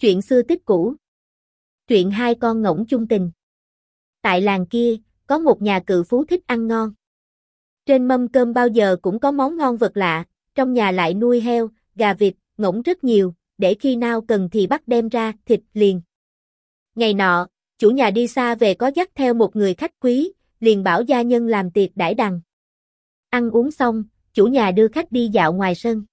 Chuyện xưa tích cũ. Truyện hai con ngỗng chung tình. Tại làng kia, có một nhà cự phú thích ăn ngon. Trên mâm cơm bao giờ cũng có món ngon vật lạ, trong nhà lại nuôi heo, gà vịt, ngỗng rất nhiều, để khi nào cần thì bắt đem ra thịt liền. Ngày nọ, chủ nhà đi xa về có dắt theo một người khách quý, liền bảo gia nhân làm tiệc đãi đằng. Ăn uống xong, chủ nhà đưa khách đi dạo ngoài sân.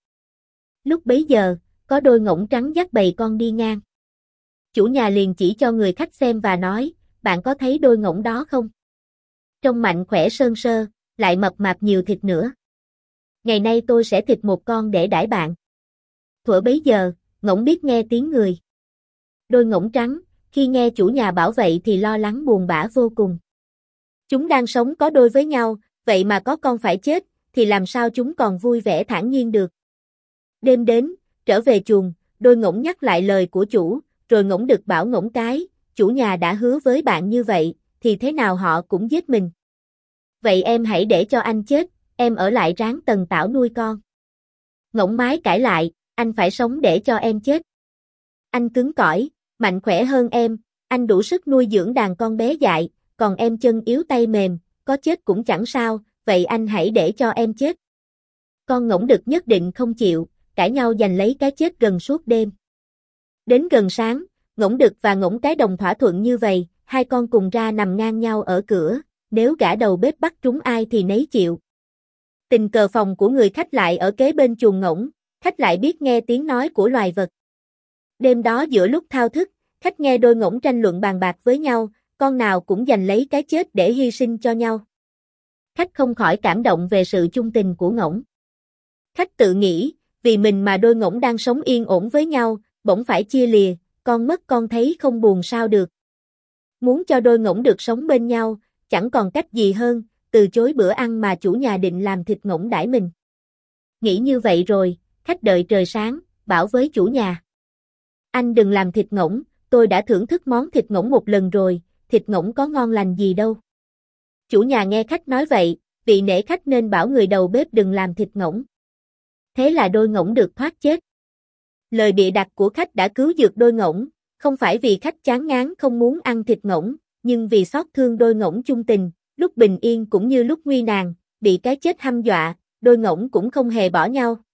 Lúc bấy giờ, có đôi ngỗng trắng dắt bầy con đi ngang. Chủ nhà liền chỉ cho người khách xem và nói, bạn có thấy đôi ngỗng đó không? Trông mạnh khỏe sơn sơ, lại mập mạp nhiều thịt nữa. Ngày nay tôi sẽ thịt một con để đãi bạn. Thuở bấy giờ, ngỗng biết nghe tiếng người. Đôi ngỗng trắng, khi nghe chủ nhà bảo vậy thì lo lắng buồn bã vô cùng. Chúng đang sống có đôi với nhau, vậy mà có con phải chết, thì làm sao chúng còn vui vẻ thản nhiên được. Đêm đến, trở về chuồng, đôi ngỗng nhắc lại lời của chủ, rồi ngỗng đực bảo ngỗng cái, chủ nhà đã hứa với bạn như vậy, thì thế nào họ cũng giết mình. Vậy em hãy để cho anh chết, em ở lại ráng tần tảo nuôi con. Ngỗng mái cãi lại, anh phải sống để cho em chết. Anh cứng cỏi, mạnh khỏe hơn em, anh đủ sức nuôi dưỡng đàn con bé dại, còn em chân yếu tay mềm, có chết cũng chẳng sao, vậy anh hãy để cho em chết. Con ngỗng đực nhất định không chịu, cãi nhau giành lấy cái chết gần suốt đêm. Đến gần sáng, ngỗng đực và ngỗng cái đồng thỏa thuận như vậy, hai con cùng ra nằm ngang nhau ở cửa, nếu gã đầu bếp bắt trúng ai thì nấy chịu. Tình cờ phòng của người khách lại ở kế bên chuồng ngỗng, khách lại biết nghe tiếng nói của loài vật. Đêm đó giữa lúc thao thức, khách nghe đôi ngỗng tranh luận bàn bạc với nhau, con nào cũng giành lấy cái chết để hy sinh cho nhau. Khách không khỏi cảm động về sự chung tình của ngỗng. Khách tự nghĩ, vì mình mà đôi ngỗng đang sống yên ổn với nhau, bỗng phải chia lìa, con mất con thấy không buồn sao được. Muốn cho đôi ngỗng được sống bên nhau, chẳng còn cách gì hơn, từ chối bữa ăn mà chủ nhà định làm thịt ngỗng đãi mình. Nghĩ như vậy rồi, khách đợi trời sáng, bảo với chủ nhà. Anh đừng làm thịt ngỗng, tôi đã thưởng thức món thịt ngỗng một lần rồi, thịt ngỗng có ngon lành gì đâu. Chủ nhà nghe khách nói vậy, vì nể khách nên bảo người đầu bếp đừng làm thịt ngỗng. Thế là đôi ngỗng được thoát chết. Lời bịa đặt của khách đã cứu được đôi ngỗng, không phải vì khách chán ngán không muốn ăn thịt ngỗng, nhưng vì xót thương đôi ngỗng chung tình, lúc bình yên cũng như lúc nguy nan, bị cái chết hăm dọa, đôi ngỗng cũng không hề bỏ nhau.